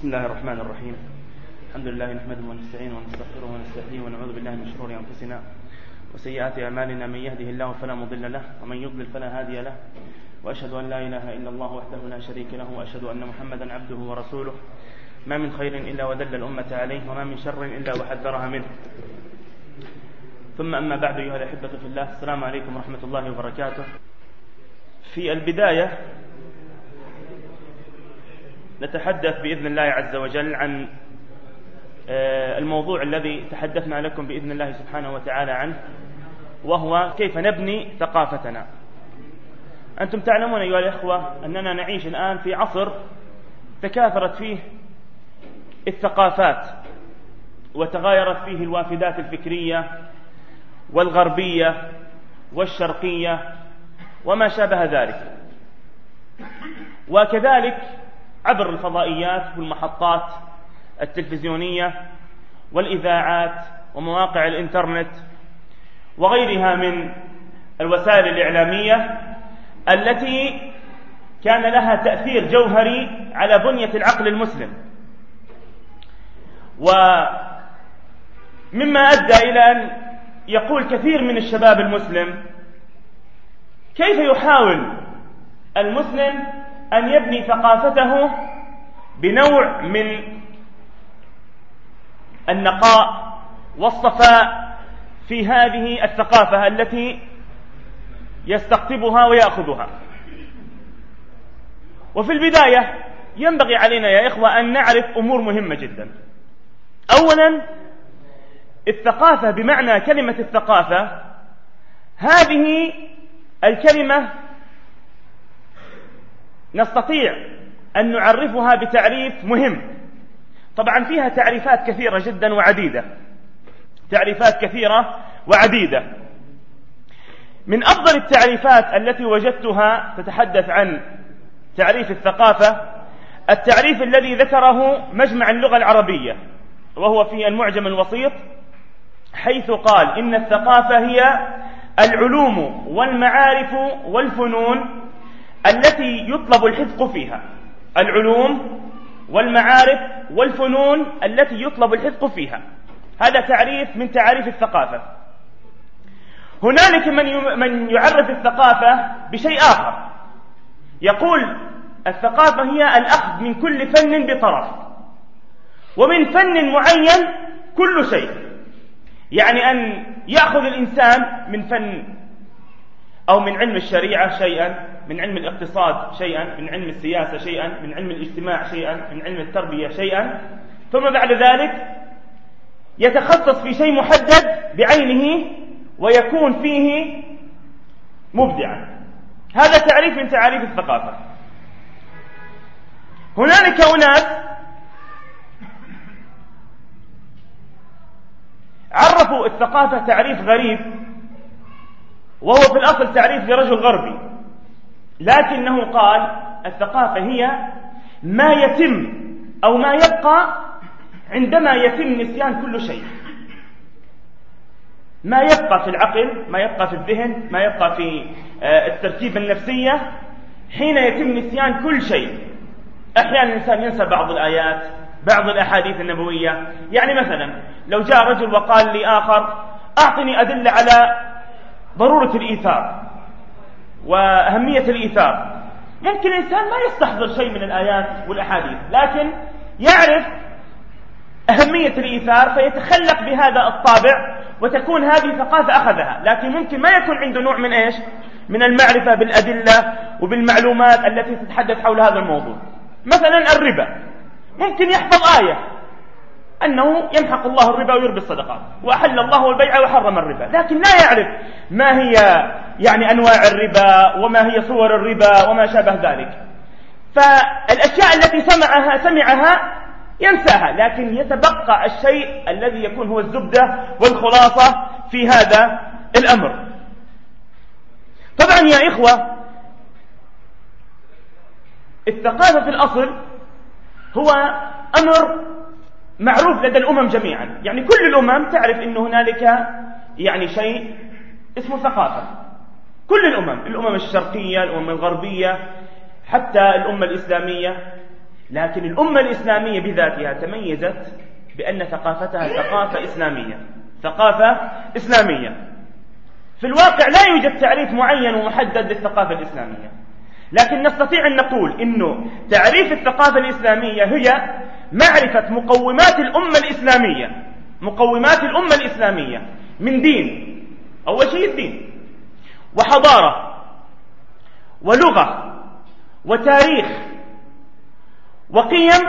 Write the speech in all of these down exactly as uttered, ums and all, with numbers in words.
بسم الله الرحمن الرحيم. الحمد لله نحمده ونستعينه ونستغفره ونستهديه ونعوذ بالله من شرور أنفسنا وسيئات أعمالنا، من يهده الله فلا مضل له ومن يضلل فلا هادي له، وأشهد أن لا إله إلا الله وحده لا شريك له، وأشهد أن محمدا عبده ورسوله. ما من خير إلا ودل الأمة عليه، وما من شر إلا وحذرها منه. ثم أما بعد، أيها الأحبة في الله، السلام عليكم ورحمة الله وبركاته. في البداية نتحدث بإذن الله عز وجل عن الموضوع الذي تحدثنا لكم بإذن الله سبحانه وتعالى عنه، وهو كيف نبني ثقافتنا. أنتم تعلمون أيها الأخوة أننا نعيش الآن في عصر تكاثرت فيه الثقافات وتغايرت فيه الوافدات الفكرية والغربية والشرقية وما شابه ذلك، وكذلك عبر الفضائيات والمحطات التلفزيونية والإذاعات ومواقع الإنترنت وغيرها من الوسائل الإعلامية التي كان لها تأثير جوهري على بنية العقل المسلم، ومما أدى إلى أن يقول كثير من الشباب المسلم: كيف يحاول المسلم أن يبني ثقافته بنوع من النقاء والصفاء في هذه الثقافة التي يستقطبها ويأخذها. وفي البداية ينبغي علينا يا إخوة أن نعرف أمور مهمة جدا. أولا، الثقافة بمعنى كلمة الثقافة، هذه الكلمة نستطيع أن نعرفها بتعريف مهم. طبعا فيها تعريفات كثيرة جدا وعديدة، تعريفات كثيرة وعديدة. من أفضل التعريفات التي وجدتها تتحدث عن تعريف الثقافة التعريف الذي ذكره مجمع اللغة العربية، وهو في المعجم الوسيط، حيث قال: إن الثقافة هي العلوم والمعارف والفنون التي يطلب الحذق فيها. العلوم والمعارف والفنون التي يطلب الحذق فيها، هذا تعريف من تعاريف الثقافة. هنالك من يعرف الثقافة بشيء آخر، يقول: الثقافة هي الأخذ من كل فن بطرف، ومن فن معين كل شيء. يعني أن يأخذ الإنسان من فن أو من علم الشريعة شيئا، من علم الاقتصاد شيئا، من علم السياسة شيئا، من علم الاجتماع شيئا، من علم التربية شيئا، ثم بعد ذلك يتخصص في شيء محدد بعينه ويكون فيه مبدعا. هذا تعريف من تعاريف الثقافة. هنالك أناس عرفوا الثقافة تعريف غريب، وهو في الأصل تعريف لرجل غربي، لكنه قال: الثقافة هي ما يتم أو ما يبقى عندما يتم نسيان كل شيء، ما يبقى في العقل، ما يبقى في الذهن، ما يبقى في التركيبة النفسية حين يتم نسيان كل شيء. أحيانا الإنسان ينسى بعض الآيات، بعض الأحاديث النبوية. يعني مثلا لو جاء رجل وقال لآخر: أعطني أدلة على ضرورة الإيثار وأهمية الإيثار، ممكن الإنسان ما يستحضر شيء من الآيات والأحاديث، لكن يعرف أهمية الإيثار فيتخلق بهذا الطابع، وتكون هذه ثقافة أخذها. لكن ممكن ما يكون عنده نوع من إيش؟ من المعرفة بالأدلة وبالمعلومات التي تتحدث حول هذا الموضوع. مثلا الربا، ممكن يحفظ آية أنه يمحق الله الربا ويربي الصدقات، وأحل الله البيع وحرم الربا، لكن لا يعرف ما هي يعني أنواع الربا وما هي صور الربا وما شابه ذلك. فالأشياء التي سمعها سمعها ينساها، لكن يتبقى الشيء الذي يكون هو الزبدة والخلاصة في هذا الأمر. طبعا يا إخوة، الثقافة في الأصل هو أمر معروف لدى الأمم جميعا. يعني كل الأمم تعرف أن هنالك يعني شيء اسمه ثقافة. كل الأمم، الأمم الشرقية، الأمم الغربية، حتى الأمة الإسلامية، لكن الأمة الإسلامية بذاتها تميزت بأن ثقافتها ثقافة إسلامية، ثقافة إسلامية. في الواقع لا يوجد تعريف معين ومحدد للثقافة الإسلامية، لكن نستطيع أن نقول إنه تعريف الثقافة الإسلامية هي معرفة مقومات الأمة الإسلامية، مقومات الأمة الإسلامية من دين، أول شيء الدين، وحضارة، ولغة، وتاريخ، وقيم،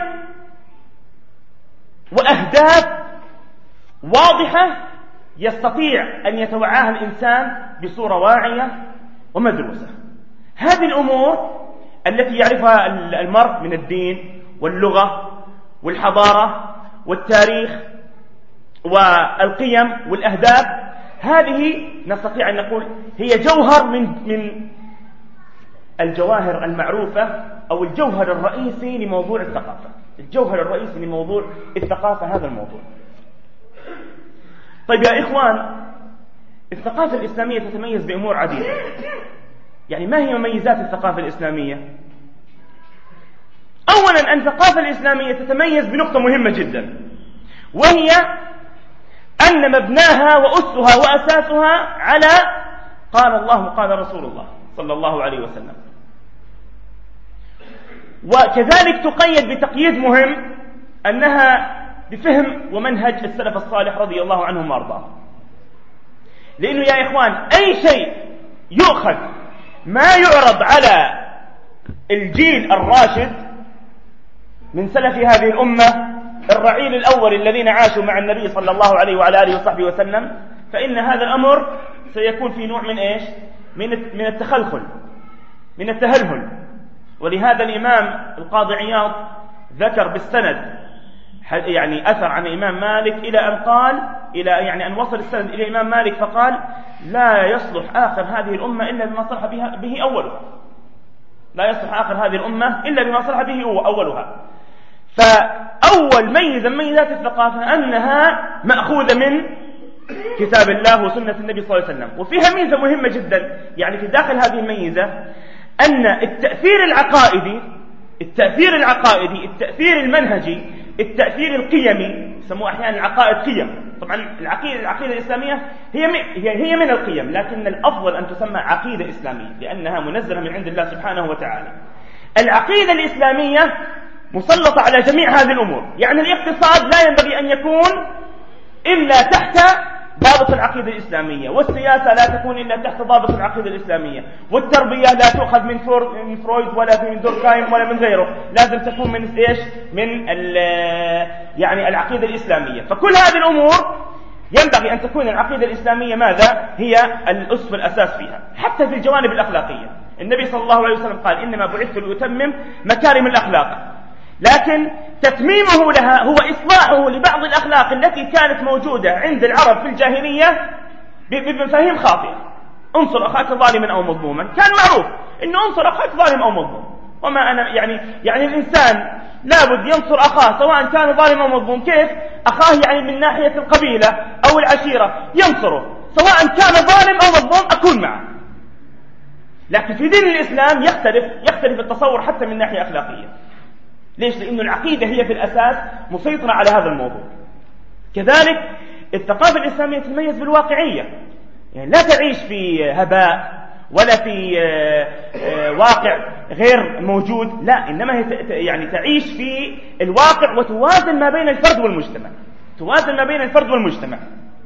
وأهداف واضحة يستطيع أن يتوعاها الإنسان بصورة واعية ومدروسة. هذه الأمور التي يعرفها المرء من الدين واللغة والحضارة والتاريخ والقيم والأهداف، هذه نستطيع أن نقول هي جوهر من من الجواهر المعروفة أو الجوهر الرئيسي لموضوع الثقافة، الجوهر الرئيسي لموضوع الثقافة هذا الموضوع. طيب يا إخوان، الثقافة الإسلامية تتميز بأمور عديدة. يعني ما هي مميزات الثقافة الإسلامية؟ أولا أن الثقافة الإسلامية تتميز بنقطة مهمة جدا، وهي أن مبناها وأسها وأساسها على قال الله قال رسول الله صلى الله عليه وسلم، وكذلك تقيد بتقييد مهم أنها بفهم ومنهج السلف الصالح رضي الله عنهم وارضاهم. لأنه يا إخوان أي شيء يؤخذ ما يعرض على الجيل الراشد من سلف هذه الأمة الرعيل الأول الذين عاشوا مع النبي صلى الله عليه وعلى آله وصحبه وسلم، فإن هذا الأمر سيكون في نوع من إيش؟ من من التخلخل، من التهلهل. ولهذا الإمام القاضي عياض ذكر بالسند يعني أثر عن الإمام مالك إلى أن قال إلى يعني أن وصل السند إلى الإمام مالك فقال: لا يصلح آخر هذه الأمة إلا بما صلح به أولها، لا يصلح آخر هذه الأمة إلا بما صلح به أولها. فأول ميزة من ميزات الثقافة أنها مأخوذة من كتاب الله وسنة النبي صلى الله عليه وسلم. وفيها ميزة مهمة جدا يعني في داخل هذه الميزة، أن التأثير العقائدي التأثير العقائدي التأثير المنهجي التأثير القيمي، يسموه أحيانا العقائد قيم. طبعا العقيدة العقيدة الإسلامية هي هي هي من القيم، لكن الأفضل أن تسمى عقيدة إسلامية لأنها منزلة من عند الله سبحانه وتعالى. العقيدة الإسلامية مسلطة على جميع هذه الأمور. يعني الاقتصاد لا ينبغي أن يكون إلا تحت ضابط العقيدة الإسلامية، والسياسة لا تكون إلا تحت ضابط العقيدة الإسلامية، والتربية لا تؤخذ من فرويد ولا من دوركايم ولا من غيره، لازم تكون من إيش؟ من يعني العقيدة الإسلامية. فكل هذه الأمور ينبغي أن تكون العقيدة الإسلامية ماذا؟ هي الأسس والأساس فيها. حتى في الجوانب الأخلاقية النبي صلى الله عليه وسلم قال: إنما بعثت لأتمم مكارم الأخلاق. لكن تتميمه لها هو إصلاحه لبعض الأخلاق التي كانت موجودة عند العرب في الجاهلية بمفاهيم خاطئة. انصر أخاك ظالما أو مظلوما، كان معروف إنه انصر أخاك ظالم أو مظلوم، وما أنا يعني يعني الإنسان لابد ينصر أخاه سواء كان ظالم أو مظلوم. كيف؟ أخاه يعني من ناحية القبيلة أو العشيرة ينصره، سواء كان ظالم أو مظلوم أكون معه. لكن في دين الإسلام يختلف يختلف التصور حتى من ناحية أخلاقية. ليش؟ لأن العقيدة هي في الأساس مسيطرة على هذا الموضوع. كذلك الثقافة الإسلامية تتميز بالواقعية، يعني لا تعيش في هباء ولا في واقع غير موجود، لا، إنما هي يعني تعيش في الواقع وتوازن ما بين الفرد والمجتمع، توازن ما بين الفرد والمجتمع.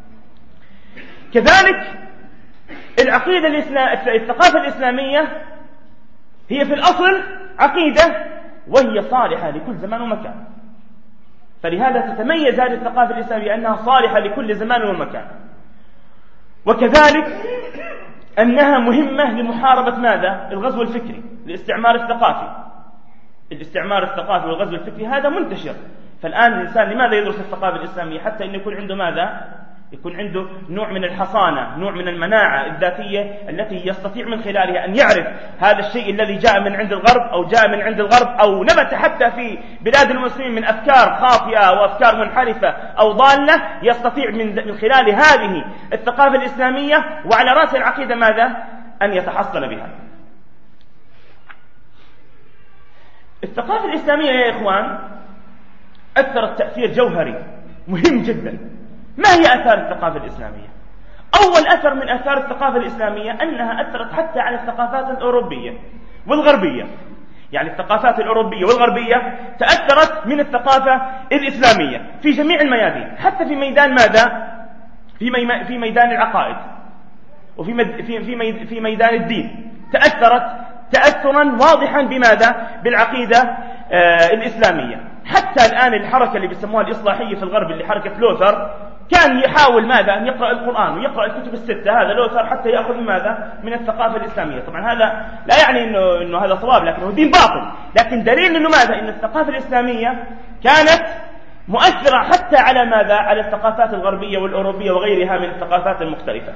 كذلك العقيدة الإسلام الثقافة الإسلامية هي في الأصل عقيدة وهي صالحة لكل زمان ومكان، فلهذا تتميز هذه الثقافة الإسلامية بأنها صالحة لكل زمان ومكان. وكذلك أنها مهمة لمحاربة ماذا؟ الغزو الفكري، الاستعمار الثقافي. الاستعمار الثقافي والغزو الفكري هذا منتشر، فالآن الإنسان لماذا يدرس الثقافة الإسلامية؟ حتى أن يكون عنده ماذا؟ يكون عنده نوع من الحصانة، نوع من المناعة الذاتية التي يستطيع من خلالها أن يعرف هذا الشيء الذي جاء من عند الغرب أو جاء من عند الغرب أو نبت حتى في بلاد المسلمين من أفكار خاطئة وأفكار منحرفة أو ضالة، يستطيع من خلال هذه الثقافة الإسلامية وعلى رأس العقيدة ماذا؟ أن يتحصل بها. الثقافة الإسلامية يا إخوان أثرت تأثير جوهري مهم جدا. ما هي آثار الثقافة الإسلامية؟ أول أثر من آثار الثقافة الإسلامية أنها أثرت حتى على الثقافات الأوروبية والغربية. يعني الثقافات الأوروبية والغربية تأثرت من الثقافة الإسلامية في جميع الميادين، حتى في ميدان ماذا؟ في في ميدان العقائد، وفي مد في في في ميدان الدين تأثرت تأثرا واضحا بماذا؟ بالعقيدة آه الإسلامية. حتى الآن الحركة اللي بيسموها الإصلاحية في الغرب اللي حركة لوثر كان يحاول ماذا؟ أن يقرأ القرآن ويقرأ الكتب الستة. هذا لوثر حتى يأخذ من ماذا؟ من الثقافة الإسلامية. طبعا هذا لا يعني إنه, إنه هذا صواب، لكنه دين باطل، لكن دليل إنه ماذا؟ إن الثقافة الإسلامية كانت مؤثرة حتى على ماذا؟ على الثقافات الغربية والأوروبية وغيرها من الثقافات المختلفة.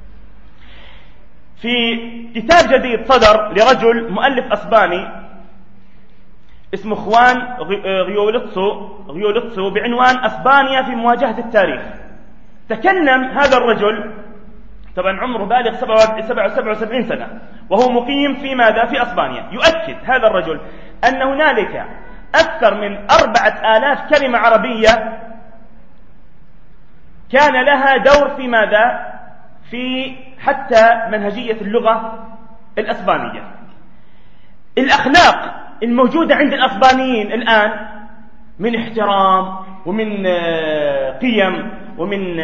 في كتاب جديد صدر لرجل مؤلف أسباني اسمه خوان غيولتسو غيولتسو بعنوان أسبانيا في مواجهة التاريخ. تكلم هذا الرجل، طبعا عمره بالغ سبعة وسبعين سنة وهو مقيم في ماذا؟ في أسبانيا. يؤكد هذا الرجل أن هنالك أكثر من أربعة آلاف كلمة عربية كان لها دور في ماذا؟ في حتى منهجية اللغة الأسبانية. الأخلاق الموجودة عند الأسبانيين الآن من احترام ومن قيم ومن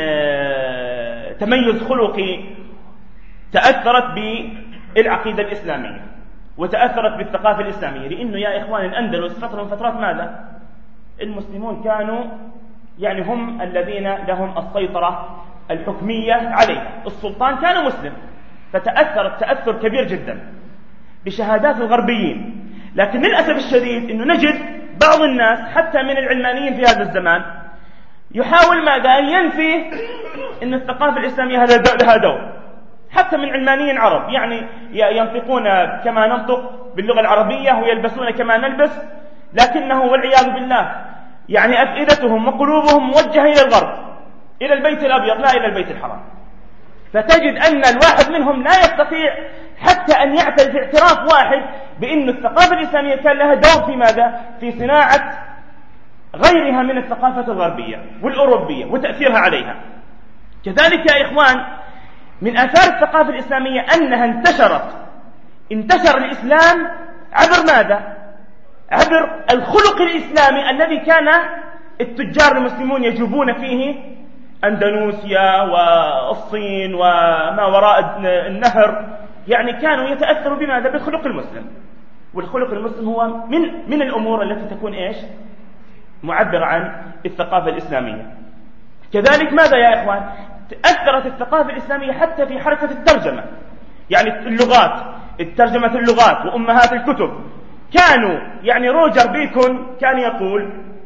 تميز خلقي تأثرت بالعقيدة الإسلامية وتأثرت بالثقافة الإسلامية. لأنه يا إخوان الأندلس فترة من فترات ماذا؟ المسلمون كانوا يعني هم الذين لهم السيطرة الحكمية عليه، السلطان كان مسلم، فتأثرت تأثر كبير جدا بشهادات الغربيين. لكن للأسف الشديد أنه نجد بعض الناس حتى من العلمانيين في هذا الزمان يحاول ماذا؟ أن ينفي أن الثقافة الإسلامية لها دور، حتى من علمانيين عرب، يعني ينطقون كما ننطق باللغة العربية ويلبسون كما نلبس، لكنه والعياذ بالله يعني أفئدتهم وقلوبهم موجهة إلى الغرب، إلى البيت الأبيض لا إلى البيت الحرام. فتجد أن الواحد منهم لا يستطيع حتى أن يعترف اعتراف واحد بأن الثقافة الإسلامية كان لها دور في ماذا؟ في صناعة غيرها من الثقافة الغربية والأوروبية وتأثيرها عليها. كذلك يا إخوان من آثار الثقافة الإسلامية أنها انتشرت انتشر الإسلام عبر ماذا؟ عبر الخلق الإسلامي الذي كان التجار المسلمون يجوبون فيه أندونيسيا والصين وما وراء النهر، يعني كانوا يتأثروا بماذا؟ بالخلق المسلم. والخلق المسلم هو من من الأمور التي تكون إيش؟ معبر عن الثقافة الإسلامية. كذلك ماذا يا إخوان؟ تأثرت الثقافة الإسلامية حتى في حركة الترجمة، يعني اللغات، الترجمة اللغات وأمهات الكتب. كانوا يعني روجر بيكون كان يقول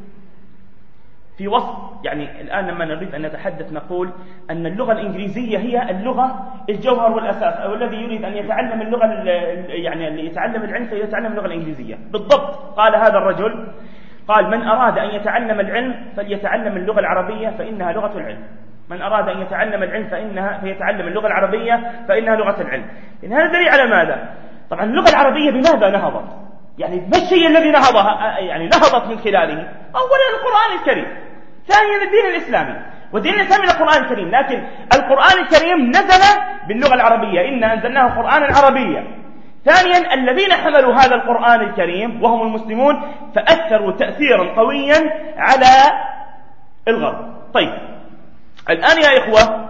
في وصف، يعني الآن لما نريد أن نتحدث نقول أن اللغة الإنجليزية هي اللغة الجوهر والأساس، أو الذي يريد أن يتعلم اللغة يعني اللي يتعلم العلم فيتعلم اللغة الإنجليزية. بالضبط قال هذا الرجل، قال من أراد أن يتعلم العلم فليتعلم اللغة العربية فإنها لغة العلم. من أراد أن يتعلم العلم فإنها فيتعلم اللغة العربية فإنها لغة العلم. إن هذا دليل على ماذا؟ طبعا اللغة العربية بماذا نهضت؟ يعني ما الشيء الذي نهضها؟ يعني نهضت من خلاله أولا القرآن الكريم، ثانيا الدين الإسلامي، والدين الإسلامي القرآن الكريم. لكن القرآن الكريم نزل باللغة العربية، إنا أنزلناه قرآنا عربيا. ثانيا الذين حملوا هذا القرآن الكريم وهم المسلمون فأثروا تأثيرا قويا على الغرب. طيب الآن يا إخوة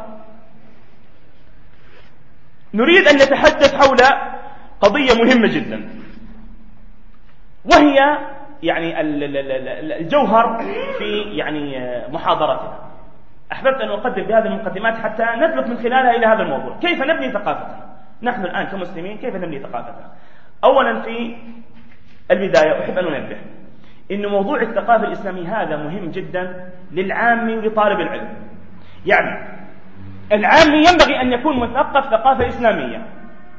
نريد أن نتحدث حول قضية مهمة جدا، وهي يعني الجوهر في يعني محاضرتنا. أحببت أن أقدم بهذه المقدمات حتى نسلك من خلالها إلى هذا الموضوع، كيف نبني ثقافتنا نحن الآن كمسلمين، كيف نبني ثقافتنا. أولا في البداية أحب أن أنبه إن موضوع الثقافة الإسلامية هذا مهم جدا للعامي ولطالب العلم. يعني العامي ينبغي أن يكون مثقف ثقافة إسلامية،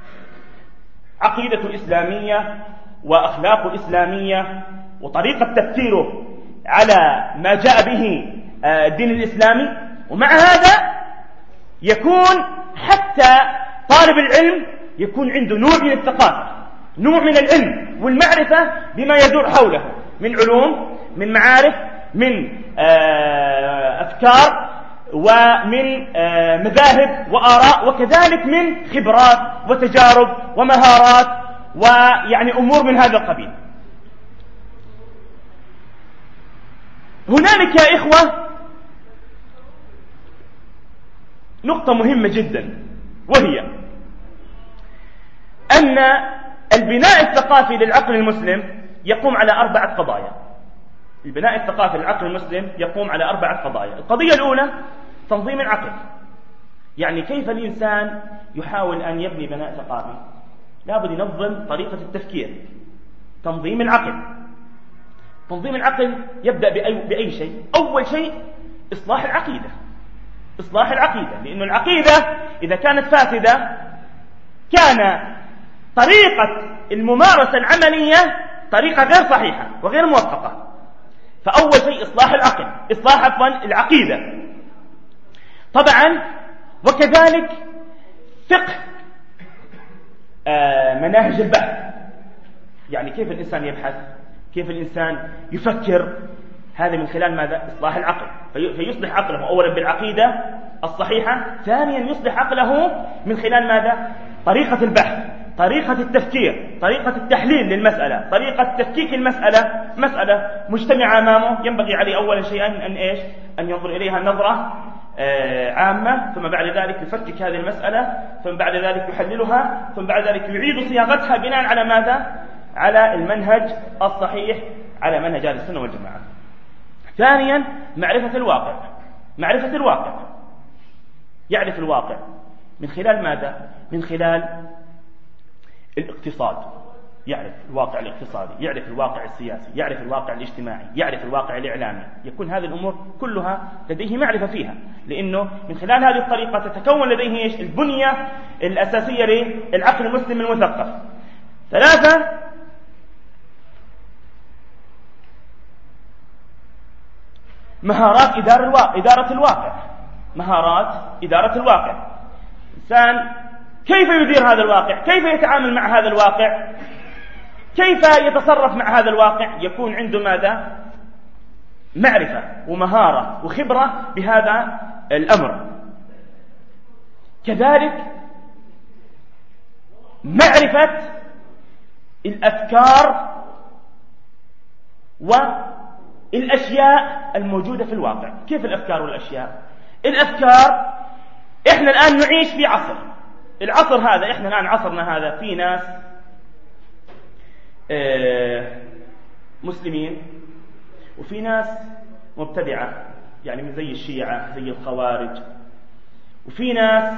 عقيدة إسلامية وأخلاق إسلامية وطريقة تفكيره على ما جاء به الدين الإسلامي. ومع هذا يكون حتى طالب العلم يكون عنده نوع من الثقافة، نوع من العلم والمعرفة بما يدور حوله من علوم، من معارف، من أفكار، ومن مذاهب وآراء، وكذلك من خبرات وتجارب ومهارات ويعني أمور من هذا القبيل. هنالك يا إخوة نقطة مهمة جدا، وهي أن البناء الثقافي للعقل المسلم يقوم على أربعة قضايا. البناء الثقافي للعقل المسلم يقوم على أربعة قضايا. القضية الأولى تنظيم العقل، يعني كيف الإنسان يحاول أن يبني بناء ثقافي؟ لابد ينظم طريقة التفكير. تنظيم العقل. تنظيم العقل يبدأ بأي, بأي شيء؟ أول شيء إصلاح العقيدة. إصلاح العقيدة، لأن العقيدة إذا كانت فاسدة كان طريقة الممارسة العملية طريقة غير صحيحة وغير موفقة. فأول شيء إصلاح العقل، إصلاح عفوا العقيدة. طبعا وكذلك فقه آه مناهج البحث، يعني كيف الإنسان يبحث، كيف الإنسان يفكر، هذا من خلال ماذا؟ إصلاح العقل. فيصلح عقله أولا بالعقيدة الصحيحة، ثانيا يصلح عقله من خلال ماذا؟ طريقة البحث، طريقة التفكير، طريقة التحليل للمسألة، طريقة تفكيك المسألة. مسألة مجتمعة أمامه ينبغي عليه أولا شيئا أن إيش؟ أن ينظر إليها نظرة آه عامة، ثم بعد ذلك يفكك هذه المسألة، ثم بعد ذلك يحللها، ثم بعد ذلك يعيد صياغتها بناء على ماذا؟ على المنهج الصحيح، على منهج أهل السنة والجماعة. ثانيا معرفة الواقع. معرفة الواقع، يعرف الواقع من خلال ماذا؟ من خلال الاقتصاد، يعرف الواقع الاقتصادي، يعرف الواقع السياسي، يعرف الواقع الاجتماعي، يعرف الواقع الإعلامي. يكون هذه الأمور كلها لديه معرفة فيها، لأنه من خلال هذه الطريقة تتكون لديه إيش؟ البنية الأساسية للعقل المسلم المثقف. ثلاثة مهارات إدارة الواقع. مهارات إدارة الواقع. إنسان كيف يدير هذا الواقع؟ كيف يتعامل مع هذا الواقع؟ كيف يتصرف مع هذا الواقع؟ يكون عنده ماذا؟ معرفة ومهارة وخبرة بهذا الأمر. كذلك معرفة الأفكار والأشياء الموجودة في الواقع. كيف الأفكار والأشياء؟ الأفكار، إحنا الآن نعيش في عصر، العصر هذا إحنا الآن عصرنا هذا في ناس مسلمين وفي ناس مبتدعة، يعني زي الشيعة زي الخوارج، وفي ناس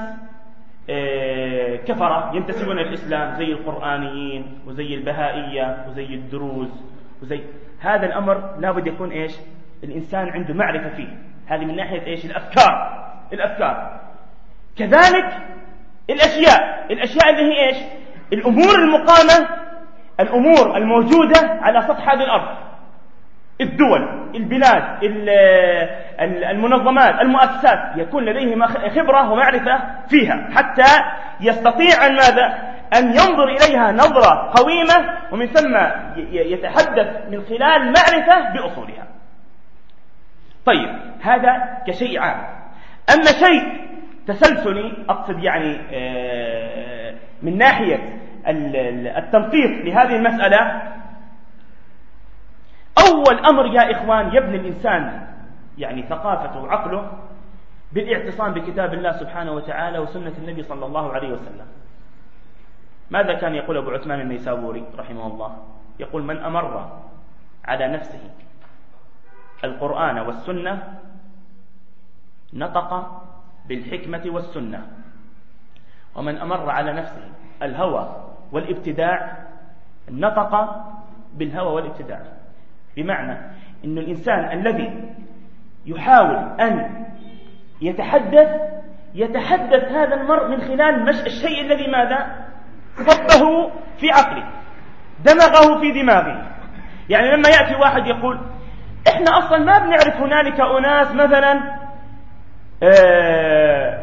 كفرة ينتسبون الإسلام زي القرآنيين وزي البهائية وزي الدروز وزي هذا الأمر. لابد يكون إيش؟ الإنسان عنده معرفة فيه. هذه من ناحية إيش؟ الأفكار. الأفكار كذلك الأشياء. الأشياء اللي هي إيش؟ الأمور المقامة، الأمور الموجودة على سطح هذه الأرض، الدول، البلاد، المنظمات، المؤسسات، يكون لديه خبرة ومعرفة فيها حتى يستطيع أن ماذا؟ أن ينظر إليها نظرة قويمة، ومن ثم يتحدث من خلال معرفة بأصولها. طيب هذا كشيء عام. أما شيء تسلسلي، أقصد يعني من ناحية التنقيط لهذه المسألة، أول أمر يا إخوان يبني الإنسان يعني ثقافته وعقله بالاعتصام بكتاب الله سبحانه وتعالى وسنة النبي صلى الله عليه وسلم. ماذا كان يقول أبو عثمان النيسابوري رحمه الله؟ يقول: من أمر على نفسه القرآن والسنة نطق بالحكمة والسنة، ومن أمر على نفسه الهوى والابتداع نطق بالهوى والابتداع. بمعنى أن الإنسان الذي يحاول أن يتحدث يتحدث هذا المرء من خلال مش الشيء الذي ماذا؟ صبه في عقله، دمغه في دماغه. يعني لما يأتي واحد يقول: إحنا أصلا ما بنعرف هنالك أناس مثلا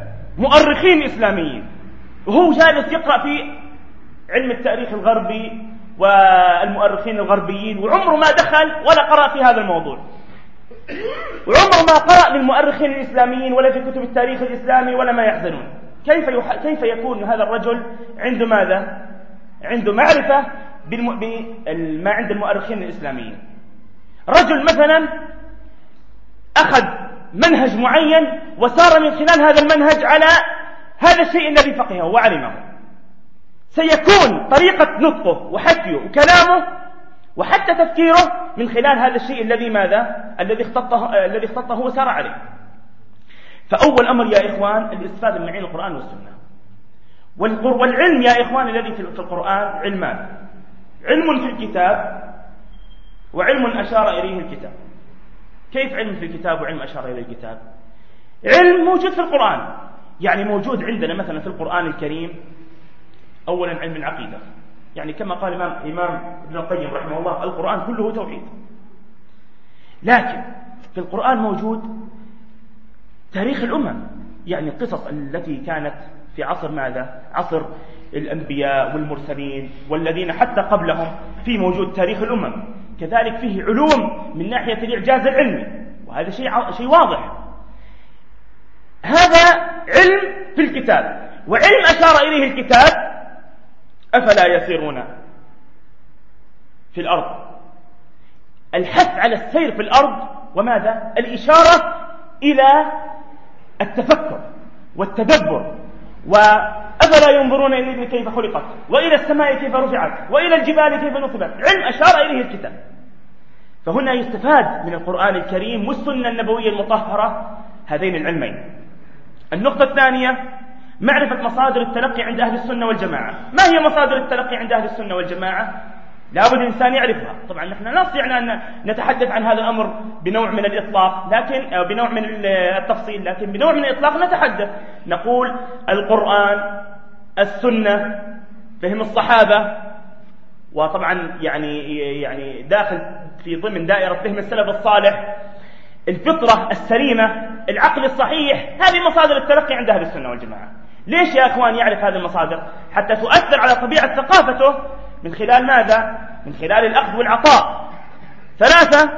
مؤرخين إسلاميين، وهو جالس يقرأ في علم التاريخ الغربي والمؤرخين الغربيين، وعمره ما دخل ولا قرأ في هذا الموضوع، وعمره ما قرأ للمؤرخين الإسلاميين ولا في كتب التاريخ الإسلامي ولا ما يحزنون. كيف يح... كيف يكون هذا الرجل عنده ماذا؟ عنده معرفة بالم... بما عند المؤرخين الإسلاميين. رجل مثلا أخذ منهج معين وسار من خلال هذا المنهج على هذا الشيء الذي فقهه وعلمه، سيكون طريقة نطقه وحكيه وكلامه وحتى تفكيره من خلال هذا الشيء الذي ماذا؟ الذي اختطه الذي اختطه وسار عليه. فأول أمر يا إخوان الاستفادة من علم القرآن والسنة. والعلم يا إخوان الذي في القرآن علمان: علم في الكتاب وعلم أشار إليه الكتاب. كيف علم في الكتاب وعلم أشار إليه الكتاب؟ علم موجود في القرآن، يعني موجود عندنا مثلا في القرآن الكريم أولا علم العقيدة، يعني كما قال إمام, إمام ابن القيم رحمه الله: القرآن كله توحيد. لكن في القرآن موجود تاريخ الأمم، يعني القصص التي كانت في عصر ماذا؟ عصر الأنبياء والمرسلين والذين حتى قبلهم، في موجود تاريخ الأمم. كذلك فيه علوم من ناحية الإعجاز العلمي، وهذا شيء شيء واضح. هذا علم في الكتاب. وعلم أشار إليه الكتاب: أفلا يسيرون في الأرض، الحث على السير في الأرض، وماذا؟ الإشارة إلى التفكر والتدبر. وأفلا ينظرون إلى الإبل كيف خلقت، وإلى السماء كيف رفعت، وإلى الجبال كيف نصبت. علم أشار إليه الكتاب. فهنا يستفاد من القرآن الكريم والسنة النبوية المطهرة هذين العلمين. النقطة الثانية: معرفة مصادر التلقي عند أهل السنة والجماعة. ما هي مصادر التلقي عند أهل السنة والجماعة؟ لابد الإنسان يعرفها. طبعا نحن لا نستطيع أن نتحدث عن هذا الأمر بنوع من الإطلاق، لكن أو بنوع من التفصيل، لكن بنوع من الإطلاق نتحدث. نقول القرآن، السنة، فهم الصحابة، وطبعا يعني يعني داخل في ضمن دائرة فهم السلف الصالح، الفطرة السليمة، العقل الصحيح. هذه مصادر التلقي عند أهل السنة والجماعة. ليش يا أخوان يعرف هذه المصادر؟ حتى تؤثر على طبيعة ثقافته من خلال ماذا؟ من خلال الأخذ والعطاء. ثلاثة: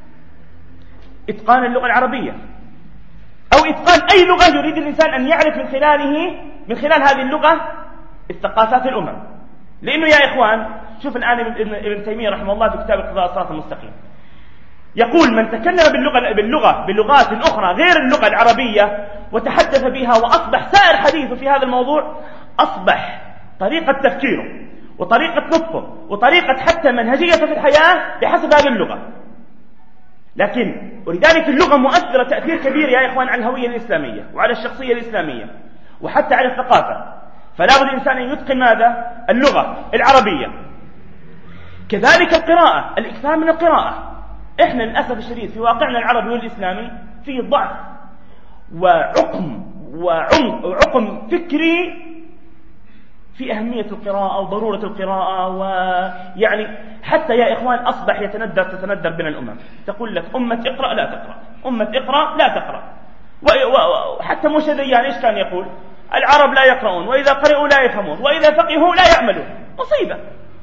إتقان اللغة العربية، أو إتقان أي لغة يريد الإنسان أن يعرف من خلاله من خلال هذه اللغة الثقافات الأمم. لأنه يا إخوان شوف الآن ابن تيمية رحمه الله في كتاب اقتضاء الصراط المستقيم يقول: من تكلم باللغة باللغة بلغات أخرى غير اللغة العربية وتحدث بها وأصبح سائر حديثه في هذا الموضوع، أصبح طريقة تفكيره وطريقة نطقه وطريقة حتى منهجيته في الحياة بحسب هذه اللغة. لكن ولذلك اللغة مؤثرة تأثير كبير يا إخوان على الهوية الإسلامية وعلى الشخصية الإسلامية وحتى على الثقافة. فلا بد الإنسان أن يتقن ماذا؟ اللغة العربية. كذلك القراءة، الإكثار من القراءة. إحنا للأسف الشديد في واقعنا العربي والإسلامي فيه ضعف وعقم وعمق وعقم فكري في أهمية القراءة وضرورة القراءة. ويعني حتى يا إخوان أصبح يتندر تتندر بين الأمم، تقول لك أمة اقرأ لا تقرأ، أمة اقرأ لا تقرأ. وحتى مشذيان إيش كان يقول؟ العرب لا يقرؤون، وإذا قرأوا لا يفهمون، وإذا فقهوا لا يعملون. مصيبة.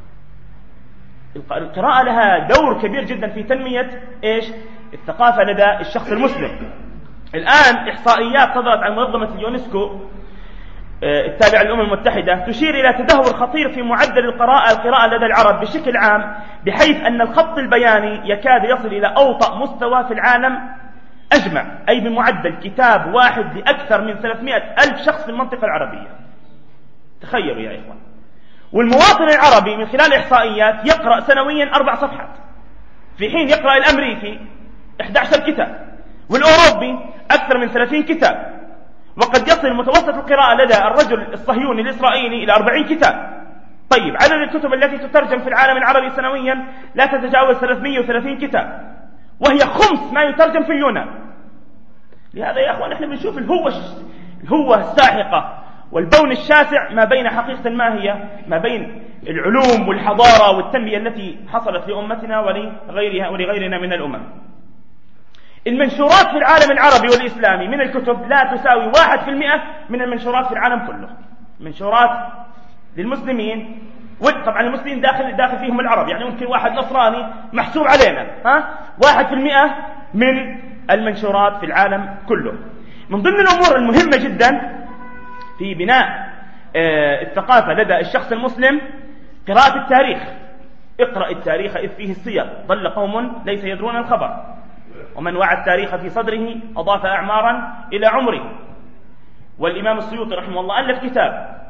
القراءة لها دور كبير جدا في تنمية إيش؟ الثقافة لدى الشخص المسلم. الآن إحصائيات صدرت عن منظمة اليونسكو التابعة للأمم المتحدة تشير إلى تدهور خطير في معدل القراءة القراءة لدى العرب بشكل عام، بحيث أن الخط البياني يكاد يصل إلى أوطأ مستوى في العالم أجمع، أي بمعدل كتاب واحد لأكثر من ثلاثمائة ألف شخص في المنطقة العربية. تخيلوا يا إخوان. والمواطن العربي من خلال إحصائيات يقرأ سنويا أربع صفحات، في حين يقرأ الأمريكي أحد عشر كتاب، والأوروبي أكثر من ثلاثين كتاب. وقد يصل متوسط القراءة لدى الرجل الصهيوني الإسرائيلي إلى أربعين كتاب. طيب عدد الكتب التي تترجم في العالم العربي سنويا لا تتجاوز ثلاثمائة وثلاثين كتاب، وهي خمس ما يترجم في اليونان. لهذا يا أخوان نحن بنشوف الهوة الهوة الساحقة والبون الشاسع ما بين حقيقة ما هي ما بين العلوم والحضارة والتنمية التي حصلت لأمتنا ولغيرها ولغيرنا من الأمم. المنشورات في العالم العربي والإسلامي من الكتب لا تساوي واحد في المئة من المنشورات في العالم كله. منشورات للمسلمين طبعا المسلمين داخل داخل فيهم العرب، يعني ممكن واحد نصراني محسوب علينا ها واحد في المئة من المنشورات في العالم كله. من ضمن الأمور المهمة جدا في بناء الثقافة لدى الشخص المسلم قراءة التاريخ. اقرأ التاريخ إذ فيه السير، ضل قوم ليس يدرون الخبر، ومن وعى التاريخ في صدره أضاف أعمارا إلى عمره. والإمام السيوطي رحمه الله ألف كتاب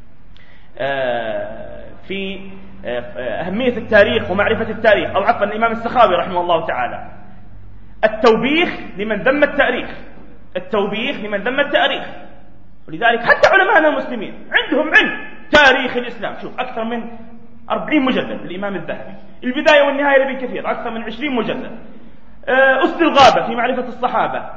في أهمية التاريخ ومعرفة التاريخ، أو عفوا الإمام السخاوي رحمه الله تعالى التوبيخ لمن ذم التاريخ، التوبيخ لمن ذم التاريخ. ولذلك حتى علماءنا المسلمين عندهم علم تاريخ الإسلام، شوف أكثر من أربعين مجلد الإمام الذهبي، البداية والنهاية لابن كثير أكثر من عشرين مجلد، أسد الغابة في معرفة الصحابة،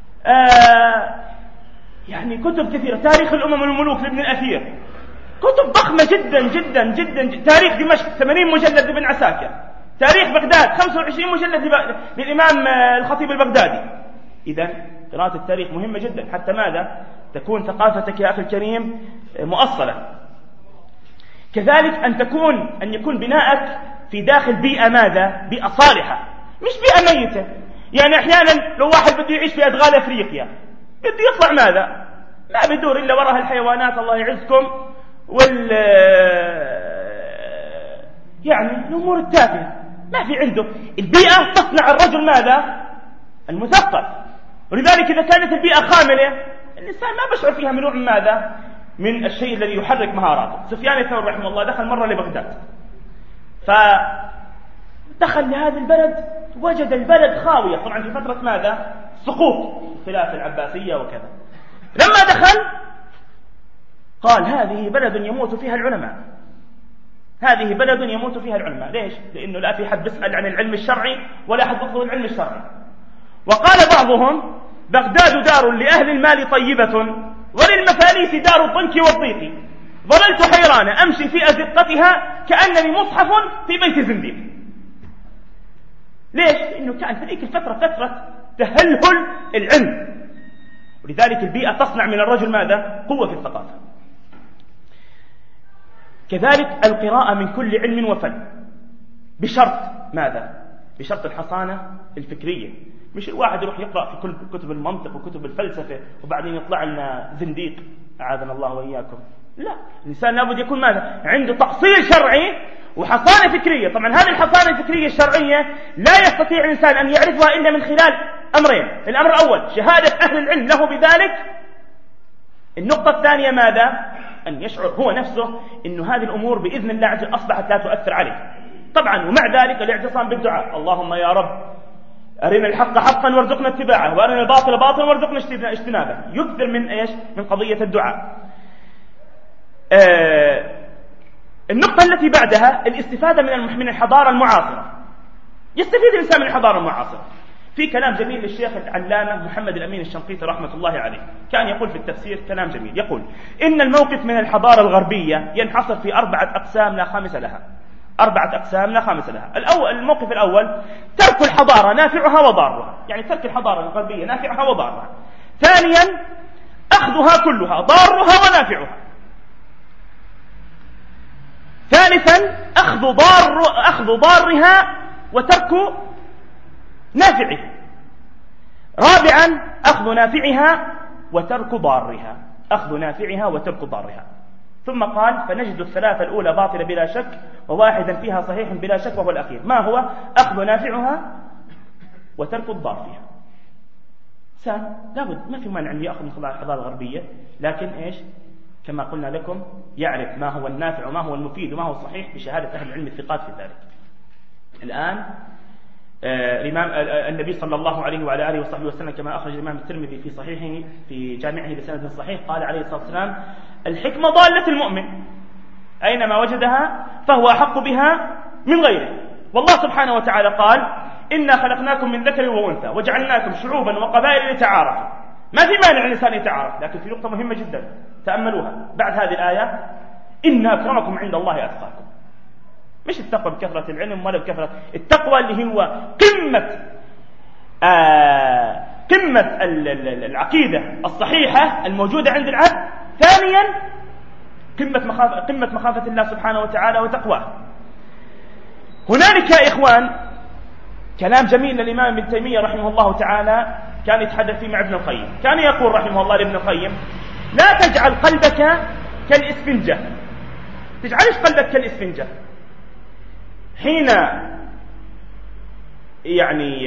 يعني كتب كثيرة، تاريخ الأمم والملوك لابن الأثير، كتب ضخمة جدا جدا جدا, جداً. تاريخ دمشق ثمانين مجلد لابن عساكر، تاريخ بغداد خمسة وعشرين مجلد للإمام الخطيب البغدادي. إذن قراءة التاريخ مهمة جدا حتى ماذا تكون ثقافتك يا أخي الكريم مؤصلة. كذلك أن تكون أن يكون بناءك في داخل بيئة ماذا بيئة صالحة، مش بيئة ميتة. يعني أحيانا لو واحد بده يعيش في أدغال أفريقيا بده يطلع ماذا لا بدور إلا وراها الحيوانات الله يعزكم وال يعني الأمور التافهة، ما في عنده. البيئة تصنع الرجل ماذا المثقف. ولذلك إذا كانت البيئة خاملة الإنسان ما بشعر فيها من نوع من ماذا من الشيء الذي يحرك مهاراته. سفيان الثوري رحمه الله دخل مرة لبغداد، فدخل لهذا البلد وجد البلد خاوية، طبعا في فترة ماذا سقوط الخلافة العباسية وكذا. لما دخل قال هذه بلد يموت فيها العلماء، هذه بلد يموت فيها العلماء. ليش؟ لأنه لا في حد بيسأل عن العلم الشرعي ولا حد يطلب العلم الشرعي. وقال بعضهم بغداد دار لأهل المال طيبة وللمفاليس دار الضنك والضيق، ظللت حيران أمشي في أزقتها كأنني مصحف في بيت زنديق. ليش؟ لأنه كان في ذيك الفترة فترة تهلهل العلم. ولذلك البيئة تصنع من الرجل ماذا؟ قوة في الثقافة. كذلك القراءة من كل علم وفن بشرط ماذا؟ بشرط الحصانة الفكرية. مش الواحد يروح يقرأ في كل كتب المنطق وكتب الفلسفة وبعدين يطلع لنا زنديق أعاذنا الله وإياكم. لا، الإنسان لابد يكون ماذا؟ عنده تأصيل شرعي وحصانة فكرية. طبعا هذه الحصانة الفكرية الشرعية لا يستطيع الإنسان أن يعرفها إلا من خلال أمرين. الأمر الأول شهادة أهل العلم له بذلك. النقطة الثانية ماذا؟ أن يشعر هو نفسه أن هذه الأمور بإذن الله أصبحت لا تؤثر عليه. طبعا ومع ذلك الاعتصام بالدعاء، اللهم يا رب أرنا الحق حقا وارزقنا اتباعه، وأرنا الباطل باطلا وارزقنا اجتنابه. يكثر من إيش؟ من قضية الدعاء. آه النقطة التي بعدها الاستفادة من من الحضارة المعاصرة. يستفيد الإنسان من الحضارة المعاصرة. في كلام جميل للشيخ العلامة محمد الأمين الشنقيطي رحمة الله عليه، كان يقول في التفسير كلام جميل، يقول إن الموقف من الحضارة الغربية ينحصر في أربعة أقسام لا خامس لها. أربعة أقسام لا خامس لها. الأول الموقف الأول ترك الحضارة نافعها وضارها، يعني ترك الحضارة الغربية نافعها وضارها. ثانيا أخذها كلها ضارها ونافعها. ثالثا أخذ ضار أخذ ضارها وترك نافعها. رابعا أخذ نافعها وترك ضارها، أخذ نافعها وترك ضارها. ثم قال فنجد الثلاثة الأولى باطلة بلا شك وواحدا فيها صحيح بلا شك وهو الأخير. ما هو؟ أخذ نافعها وترك الضار فيها. إنسان لابد ما في مانع أن يأخذ من الحضارة الغربية، لكن إيش؟ كما قلنا لكم يعرف ما هو النافع وما هو المفيد وما هو الصحيح بشهادة أهل العلم الثقات في ذلك. الآن الإمام النبي صلى الله عليه وعلى آله وصحبه وسلم كما أخرج الإمام الترمذي في صحيحه في جامعه بسند صحيح قال عليه الصلاة والسلام الحكمة ضالة المؤمن أينما وجدها فهو أحق بها من غيره. والله سبحانه وتعالى قال إنا خلقناكم من ذكر وأنثى وجعلناكم شعوبا وقبائل لتعارفوا. ما في مانع الإنسان يتعارف، لكن في نقطة مهمة جدا تأملوها بعد هذه الآية إن أكرمكم عند الله أتقاكم. مش التقوى بكثرة العلم ولا بكثرة التقوى اللي هو قمة آه قمة العقيدة الصحيحة الموجودة عند العبد. ثانيا قمة مخافة, قمة مخافة الله سبحانه وتعالى وتقواه. هنالك يا إخوان كلام جميل للإمام ابن تيمية رحمه الله تعالى كان يتحدث فيه مع ابن القيم. كان يقول رحمه الله لابن القيم: لا تجعل قلبك كالإسفنجة. تجعلش قلبك كالإسفنجة حين يعني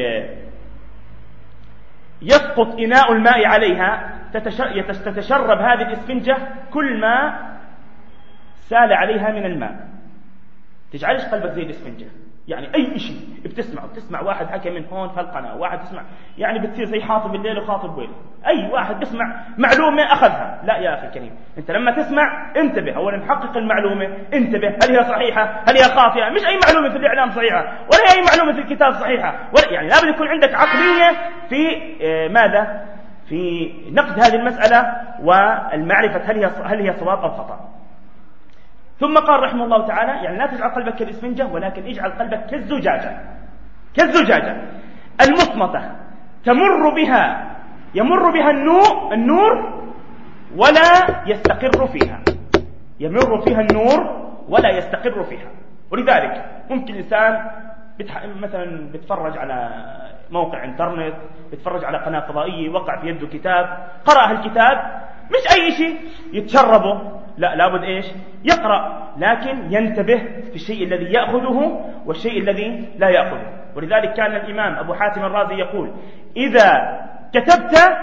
يسقط إناء الماء عليها تتشرب هذه الإسفنجة كل ما سال عليها من الماء. تجعلش قلبك زي الإسفنجة، يعني أي شيء بتسمع بتسمع واحد حكى من هون في القناة، واحد تسمع يعني بتصير زي حاطب الليل وخاطب ويل، أي واحد بيسمع معلومة أخذها. لا يا أخي الكريم، أنت لما تسمع انتبه، أولا حقق المعلومة، انتبه هل هي صحيحة هل هي خاطئة. مش أي معلومة في الإعلام صحيحة ولا أي معلومة في الكتاب صحيحة، ولا يعني لابد يكون عندك عقلية في آه ماذا في نقد هذه المسألة والمعرفة هل هي هل هي صواب أو خطأ. ثم قال رحمه الله تعالى: يعني لا تجعل قلبك كالإسفنجة ولكن اجعل قلبك كالزجاجة، كالزجاجة المصمتة تمر بها يمر بها النور النور ولا يستقر فيها، يمر فيها النور ولا يستقر فيها. ولذلك ممكن الإنسان بتح... مثلا بتفرج على موقع انترنت، بتفرج على قناة فضائية، وقع في يده كتاب، قرأ الكتاب مش أي شيء يتشربه، لا لابد إيش يقرأ، لكن ينتبه في الشيء الذي يأخذه والشيء الذي لا يأخذه. ولذلك كان الإمام أبو حاتم الرازي يقول: إذا كتبت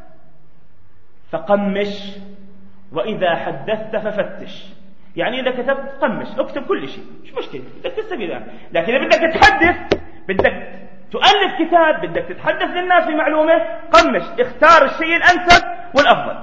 فقمش وإذا حدثت ففتش. يعني إذا كتبت قمش، اكتب كل شيء مش مشكلة، بدك تستفيد، لكن إذا بدك تتحدث، بدك تؤلف كتاب، بدك تتحدث للناس في معلومة، قمش، اختار الشيء الأنسب والأفضل.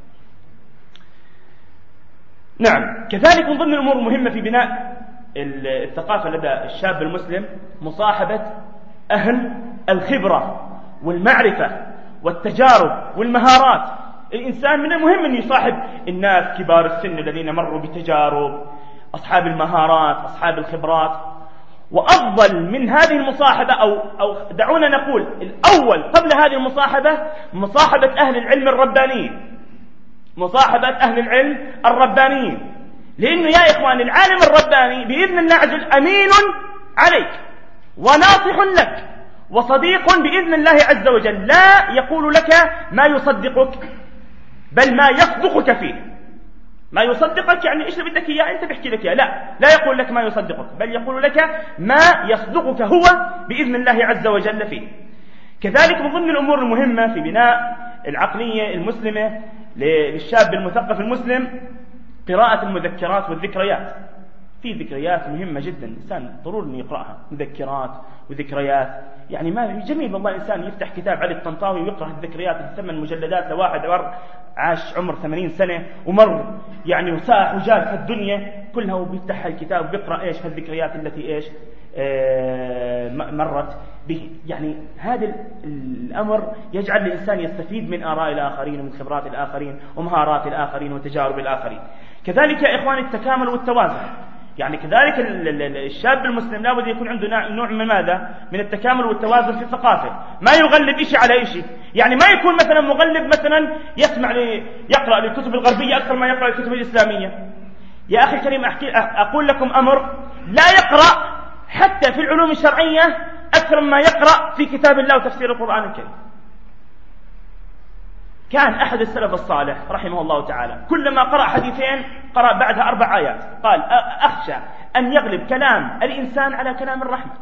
نعم. كذلك من ضمن الأمور المهمة في بناء الثقافة لدى الشاب المسلم مصاحبة أهل الخبرة والمعرفة والتجارب والمهارات. الإنسان من المهم أن يصاحب الناس كبار السن الذين مروا بتجارب، أصحاب المهارات، أصحاب الخبرات. وأفضل من هذه المصاحبة أو, أو دعونا نقول الأول قبل هذه المصاحبة مصاحبة أهل العلم الربانيين، مصاحبة أهل العلم الربانيين. لأنه يا إخوان العالم الرباني بإذن الله عز وجل أمين عليك وناصح لك وصديق بإذن الله عز وجل، لا يقول لك ما يصدقك بل ما يصدقك فيه. ما يصدقك يعني إيش اللي بدك إياه أنت بيحكي لك إياه، لا لا يقول لك ما يصدقك بل يقول لك ما يصدقك هو بإذن الله عز وجل فيه. كذلك من ضمن الأمور المهمة في بناء العقلية المسلمة للشاب المثقف المسلم قراءة المذكرات والذكريات. في ذكريات مهمة جدا الإنسان ضروري أن يقرأها، مذكرات وذكريات. يعني ما جميل والله الإنسان يفتح كتاب علي الطنطاوي ويقرأ الذكريات الثمان مجلدات لواحد مر عاش عمر ثمانين سنة ومر يعني وساح وجال في الدنيا كلها، وبيفتح الكتاب وبيقرأ إيش هالذكريات التي إيش آه مرت به. يعني هذا الأمر يجعل الإنسان يستفيد من آراء الآخرين ومن خبرات الآخرين ومهارات الآخرين وتجارب الآخرين. كذلك يا إخواني التكامل والتوازن. يعني كذلك الشاب المسلم لابد يكون عنده نوع من ماذا؟ من التكامل والتوازن في الثقافة، ما يغلب إشي على إشي. يعني ما يكون مثلا مغلب مثلا يسمع لي يقرأ للكتب الغربية أكثر ما يقرأ الكتب الإسلامية. يا أخي الكريم أحكي أقول لكم أمر، لا يقرأ حتى في العلوم الشرعية أكثر ما يقرأ في كتاب الله وتفسير القرآن الكريم. كان أحد السلف الصالح رحمه الله تعالى كلما قرأ حديثين قرأ بعدها أربع آيات. قال: أخشى أن يغلب كلام الإنسان على كلام الرحمة.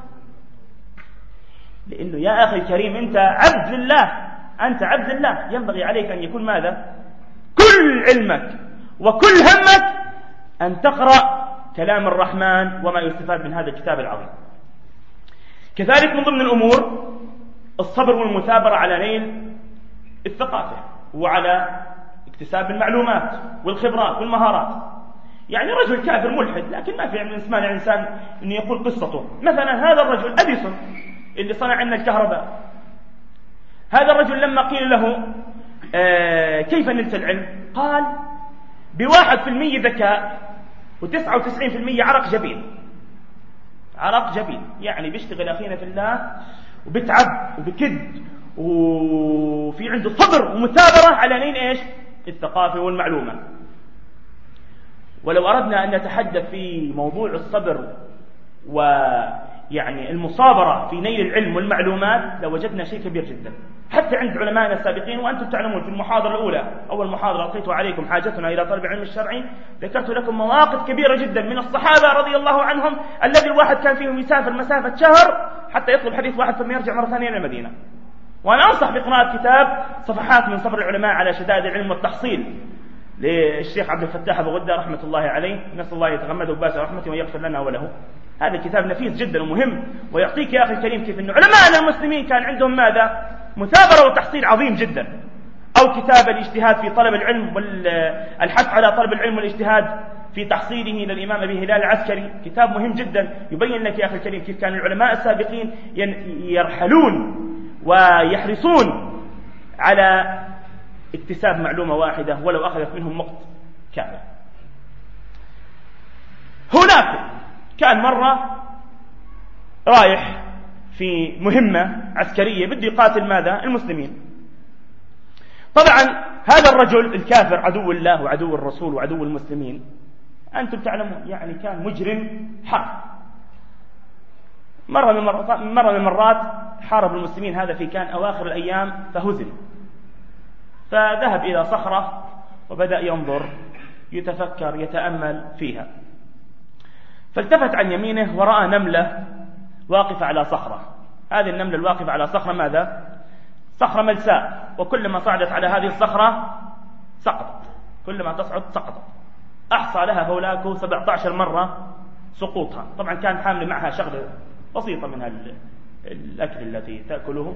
لأنه يا أخي الكريم أنت عبد لله، أنت عبد لله، ينبغي عليك أن يكون ماذا؟ كل علمك وكل همك أن تقرأ كلام الرحمن وما يستفاد من هذا الكتاب العظيم. كذلك من ضمن الأمور الصبر والمثابرة على نيل الثقافة وعلى اكتساب المعلومات والخبرات والمهارات. يعني رجل كافر ملحد لكن ما في من اسمه الإنسان أن يقول قصته. مثلا هذا الرجل أديسون اللي صنع لنا الكهرباء، هذا الرجل لما قيل له آه كيف نلت العلم؟ قال: بواحد في المية ذكاء وتسعة وتسعين في المية عرق جبين. عرق جبين يعني بيشتغل أخينا في الله وبتعب وبكد وفي عنده صبر ومثابرة على نيل إيش؟ الثقافة والمعلومة. ولو أردنا أن نتحدث في موضوع الصبر ويعني المصابرة في نيل العلم والمعلومات لوجدنا شيء كبير جدا حتى عند علمائنا السابقين. وأنتم تعلمون في المحاضرة الأولى أول محاضرة ألقيتها عليكم حاجتنا إلى طلب العلم الشرعي ذكرت لكم مواقف كبيرة جدا من الصحابة رضي الله عنهم الذي الواحد كان فيهم يسافر مسافة شهر حتى يطلب حديث واحد ثم يرجع مرة ثانية إلى المدينة. وأنا أنصح بقراءة كتاب صفحات من صبر العلماء على شدائد العلم والتحصيل للشيخ عبد الفتاح أبو غدة رحمة الله عليه، نسأل الله يتغمده بباسه رحمته ويغفر لنا وله. هذا الكتاب نفيس جدا ومهم ويعطيك يا أخي الكريم كيف أن علماءنا المسلمين كان عندهم ماذا؟ مثابرة وتحصيل عظيم جدا. أو كتاب الاجتهاد في طلب العلم والحث على طلب العلم والاجتهاد في تحصيله للإمام أبي هلال العسكري، كتاب مهم جدا يبين لك يا أخي الكريم كيف كان العلماء السابقين يرحلون ويحرصون على اكتساب معلومة واحدة ولو أخذت منهم وقت كامل. هناك كان مرة رايح في مهمة عسكرية بده يقاتل ماذا؟ المسلمين. طبعا هذا الرجل الكافر عدو الله وعدو الرسول وعدو المسلمين أنتم تعلمون يعني كان مجرم حرب. مرة من مرات, مرة من المرات حارب المسلمين، هذا في كان أواخر الأيام، فهزم فذهب إلى صخرة وبدأ ينظر يتفكر يتأمل فيها، فالتفت عن يمينه ورأى نملة واقفة على صخرة. هذه النملة الواقفة على صخرة ماذا؟ صخرة ملساء، وكلما صعدت على هذه الصخرة سقطت، كلما تصعد سقطت. أحصى لها هولاكو سبعة عشر مرة سقوطها. طبعا كان حامل معها شغلة بسيطة من الأكل التي تأكله.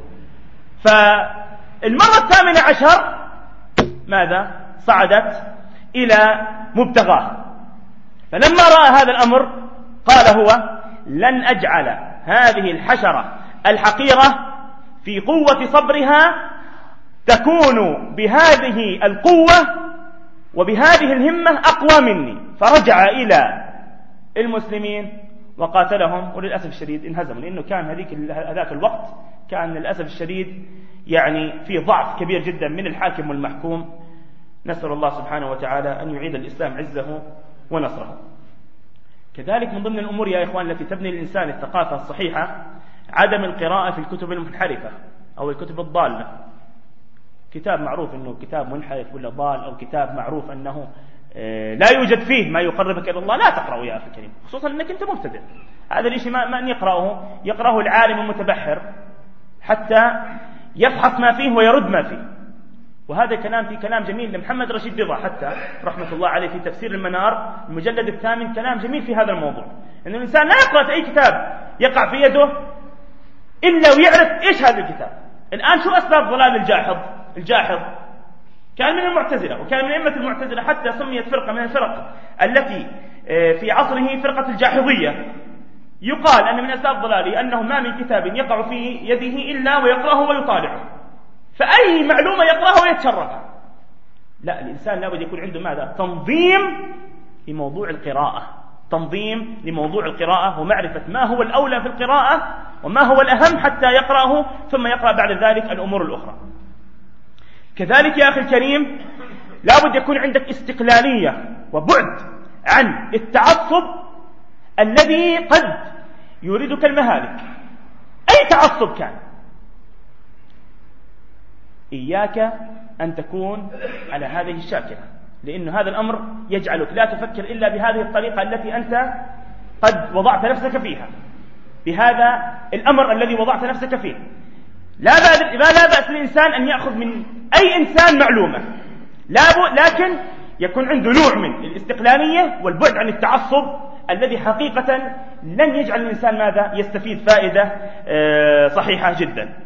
فالمرة الثامنة عشر ماذا؟ صعدت إلى مبتغاه. فلما رأى هذا الأمر قال هو لن أجعل هذه الحشرة الحقيرة في قوة صبرها تكون بهذه القوة وبهذه الهمة أقوى مني. فرجع إلى المسلمين وقاتلهم، وللأسف الشديد انهزموا، لأنه كان هذيك هذاك الوقت كان للأسف الشديد يعني في ضعف كبير جدا من الحاكم والمحكوم. نسأل الله سبحانه وتعالى أن يعيد الإسلام عزه ونصره. كذلك من ضمن الأمور يا إخوان التي تبني الإنسان الثقافة الصحيحة عدم القراءة في الكتب المنحرفة أو الكتب الضالة. كتاب معروف أنه كتاب منحرف ولا ضال، أو كتاب معروف أنه لا يوجد فيه ما يقربك إلى الله، لا تقرأه يا أخي الكريم، خصوصا أنك أنت مبتدئ. هذا الشيء ما, ما أن يقرأه يقرأه العالم المتبحر حتى يفحص ما فيه ويرد ما فيه. وهذا كلام في كلام جميل لمحمد رشيد رضا حتى رحمة الله عليه في تفسير المنار المجلد الثامن، كلام جميل في هذا الموضوع، أن الإنسان لا يقرأ أي كتاب يقع في يده إلا ويعرف إيش هذا الكتاب. الآن شو أسباب ضلال الجاحظ؟ الجاحظ كان من المعتزلة، وكان من أئمة المعتزلة، حتى سميت فرقة من الفرق التي في عصره فرقة الجاحظية. يقال أن من أسباب ضلاله أنه ما من كتاب يقع في يده إلا ويقرأه ويطالعه، فأي معلومة يقرأها ويتشرفها. لا، الإنسان لابد يكون عنده ماذا؟ تنظيم لموضوع القراءة، تنظيم لموضوع القراءة ومعرفة ما هو الأولى في القراءة وما هو الأهم حتى يقرأه، ثم يقرأ بعد ذلك الأمور الأخرى. كذلك يا أخي الكريم لابد يكون عندك استقلالية وبعد عن التعصب الذي قد يريدك المهالك. أي تعصب كان، إياك أن تكون على هذه الشاكلة، لأن هذا الأمر يجعلك لا تفكر إلا بهذه الطريقة التي أنت قد وضعت نفسك فيها، بهذا الأمر الذي وضعت نفسك فيه. لا بأس الإنسان أن يأخذ من أي إنسان معلومة، لكن يكون عنده نوع من الاستقلالية والبعد عن التعصب الذي حقيقة لن يجعل الإنسان ماذا؟ يستفيد فائدة صحيحة جدا.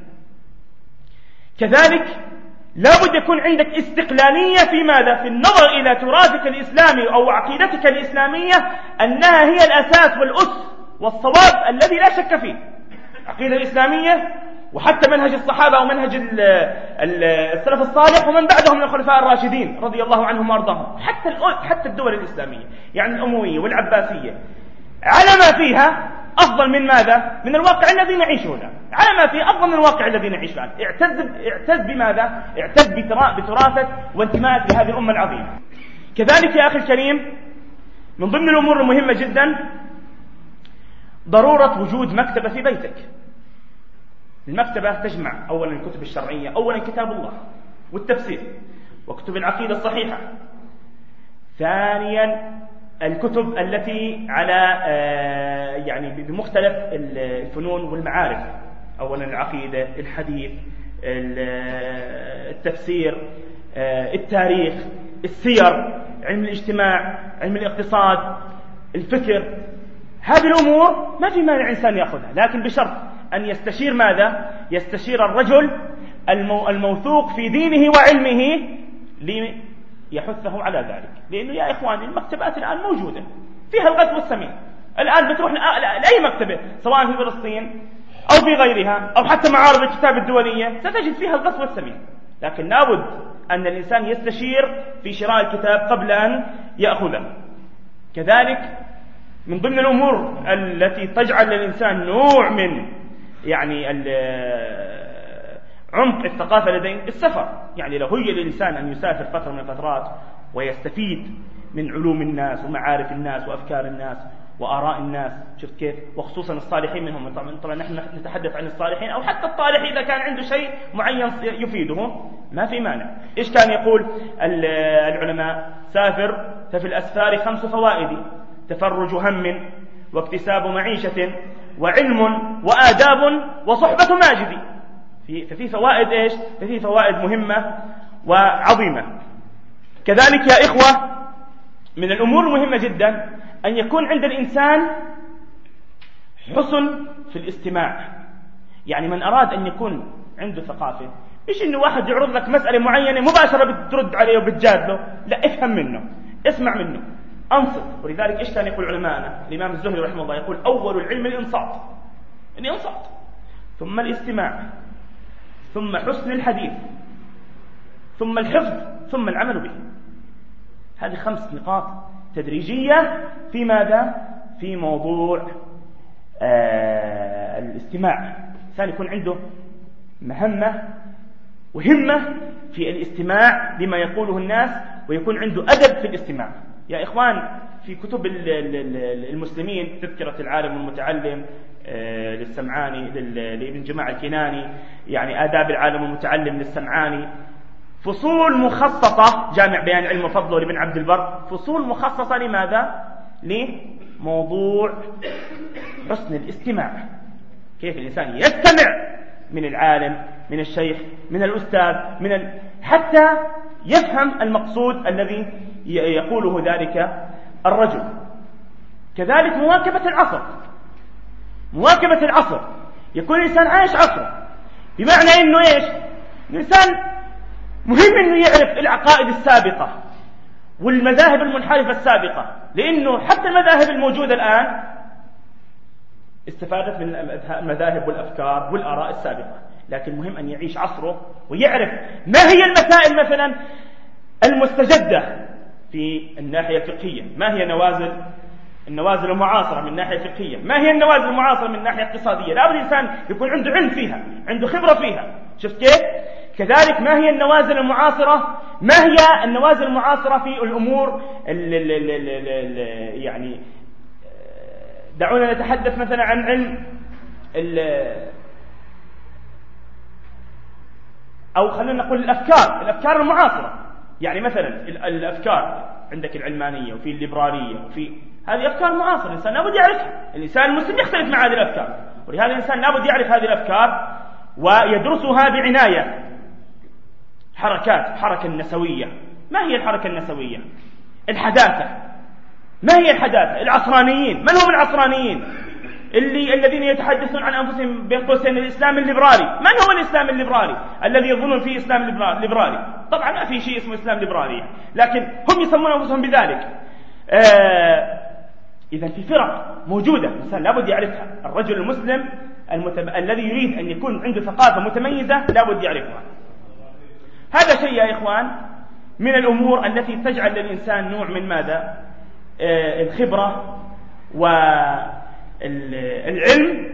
كذلك لابد يكون عندك استقلالية في ماذا؟ في النظر إلى تراثك الإسلامي أو عقيدتك الإسلامية أنها هي الأساس والأس والصواب الذي لا شك فيه. عقيدة الإسلامية وحتى منهج الصحابة ومنهج السلف الصالح ومن بعدهم من الخلفاء الراشدين رضي الله عنهم وارضاهم، حتى حتى الدول الإسلامية يعني الأموية والعباسية على ما فيها أفضل من ماذا؟ من الواقع الذي نعيشه، على ما فيه أفضل من الواقع الذي نعيشه الآن. اعتز اعتز بماذا؟ اعتز بتراثك وانتمائك لهذه الأمة العظيمة. كذلك يا أخي الكريم من ضمن الأمور المهمة جدا ضرورة وجود مكتبة في بيتك. المكتبة تجمع أولا الكتب الشرعية، أولا كتاب الله والتفسير وكتب العقيدة الصحيحة، ثانيا الكتب التي على يعني بمختلف الفنون والمعارف، أولا العقيدة، الحديث، التفسير، التاريخ، السير، علم الاجتماع، علم الاقتصاد، الفكر. هذه الأمور ما في مانع إنسان يأخذها، لكن بشرط أن يستشير ماذا؟ يستشير الرجل الموثوق في دينه وعلمه ليحثه على ذلك. لأنه يا إخواني المكتبات الآن موجودة فيها الغث والسمين. الآن بتروح لأي مكتبة سواء في فلسطين أو في غيرها أو حتى معارض الكتاب الدولية ستجد فيها الغث والسمين، لكن لابد أن الإنسان يستشير في شراء الكتاب قبل أن يأخذه. كذلك من ضمن الأمور التي تجعل الإنسان نوع من يعني عمق الثقافة لديه السفر. يعني لو هي للإنسان أن يسافر فترة من الفترات ويستفيد من علوم الناس ومعارف الناس وأفكار الناس وآراء الناس، شفت كيف؟ وخصوصا الصالحين منهم. طبعا طبعا نحن نتحدث عن الصالحين أو حتى الطالح إذا كان عنده شيء معين يفيده ما في مانع. إيش كان يقول العلماء؟ سافر ففي الأسفار خمس فوائد: تفرج هم واكتساب معيشة وعلم وآداب وصحبة ماجد. ففي فوائد إيش؟ ففي فوائد مهمة وعظيمة. كذلك يا إخوة من الأمور المهمة جدا أن يكون عند الإنسان حسن في الاستماع. يعني من أراد أن يكون عنده ثقافة، مش إنه واحد يعرض لك مسألة معينة مباشرة بترد عليه وبتجادله، لا، افهم منه، اسمع منه، أنصت. ولذلك إيش كان يقول علماءنا؟ الإمام الزهري رحمه الله يقول: أول العلم الإنصات، يعني أنصت، ثم الاستماع، ثم حسن الحديث، ثم الحفظ، ثم العمل به. هذه خمس نقاط تدريجية في ماذا؟ في موضوع آه الاستماع. الإنسان يكون عنده مهمة وهمة في الاستماع لما يقوله الناس، ويكون عنده أدب في الاستماع. يا إخوان في كتب المسلمين تذكرة العالم والمتعلم للسمعاني لابن جماعة الكناني، يعني آداب العالم والمتعلم للسمعاني، فصول مخصصة، جامع بيان العلم وفضله لابن عبد البر، فصول مخصصة لماذا؟ لموضوع حسن الاستماع. كيف الإنسان يستمع من العالم، من الشيخ، من الأستاذ، من ال... حتى يفهم المقصود الذي يقوله ذلك الرجل. كذلك مواكبة العصر، مواكبة العصر، يكون الإنسان عايش عصره، بمعنى إنه إيش؟ الإنسان مهم إنه يعرف العقائد السابقة والمذاهب المنحرفة السابقة، لأنه حتى المذاهب الموجودة الآن استفادت من المذاهب والأفكار والآراء السابقة، لكن مهم أن يعيش عصره ويعرف ما هي المسائل مثلا المستجدة في الناحية الفقهية، ما هي نوازل النوازل المعاصرة من ناحية فقهية، ما هي النوازل المعاصرة من ناحية اقتصادية. لابد الإنسان يكون عنده علم فيها، عنده خبرة فيها. شفت كيف؟ كذلك ما هي النوازل المعاصرة، ما هي النوازل المعاصرة في الأمور ال ال ال ال ال يعني دعونا نتحدث مثلا عن علم أو خلينا نقول الأفكار الأفكار المعاصرة. يعني مثلا الأفكار عندك العلمانية وفي الليبرالية وفي هذه أفكار معاصرة، الإنسان لابد يعرفها. الإنسان المسلم يختلف مع هذه الأفكار، ولهذا الإنسان لابد يعرف هذه الأفكار ويدرسها بعناية. حركات الحركة النسوية، ما هي الحركة النسوية؟ الحداثة، ما هي الحداثة؟ العصرانيين، من هم العصرانيين؟ اللي الذين يتحدثون عن أنفسهم بين قوسين الإسلام الليبرالي. من هو الإسلام الليبرالي الذي يظنون فيه إسلام ليبرالي؟ طبعا ما في شيء اسمه إسلام ليبرالي، لكن هم يسمون أنفسهم بذلك. آه إذا في فرق موجودة، الإنسان لابد يعرفها. الرجل المسلم المتب... الذي يريد أن يكون عنده ثقافة متميزة لابد يعرفها. هذا شيء يا إخوان من الأمور التي تجعل للإنسان نوع من ماذا؟ آه الخبرة والعلم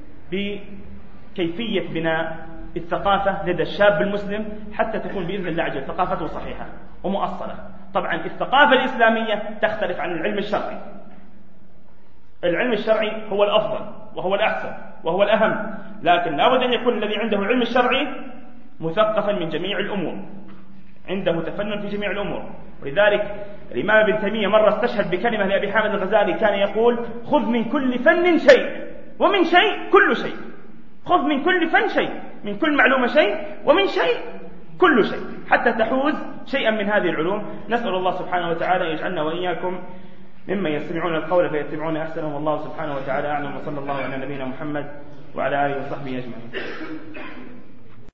بكيفية بناء الثقافة لدى الشاب المسلم، حتى تكون بإذن الله عز وجل ثقافته صحيحة ومؤصلة. طبعا الثقافة الإسلامية تختلف عن العلم الشرعي. العلم الشرعي هو الأفضل وهو الأحسن وهو الأهم، لكن لا بد أن يكون الذي عنده العلم الشرعي مثقفا من جميع الأمور، عنده تفنن في جميع الأمور. ولذلك الإمام ابن تيمية مرة استشهد بكلمة لأبي حامد الغزالي، كان يقول: خذ من كل فن شيء، ومن شيء كل شيء. خذ من كل فن شيء، من كل معلومة شيء، ومن شيء كل شيء، حتى تحوز شيئا من هذه العلوم. نسأل الله سبحانه وتعالى يجعلنا وإياكم ممن يستمعون القول فيتبعون أحسنه، والله سبحانه وتعالى أعلم، وصلى الله على نبينا محمد وعلى آله وصحبه أجمعين.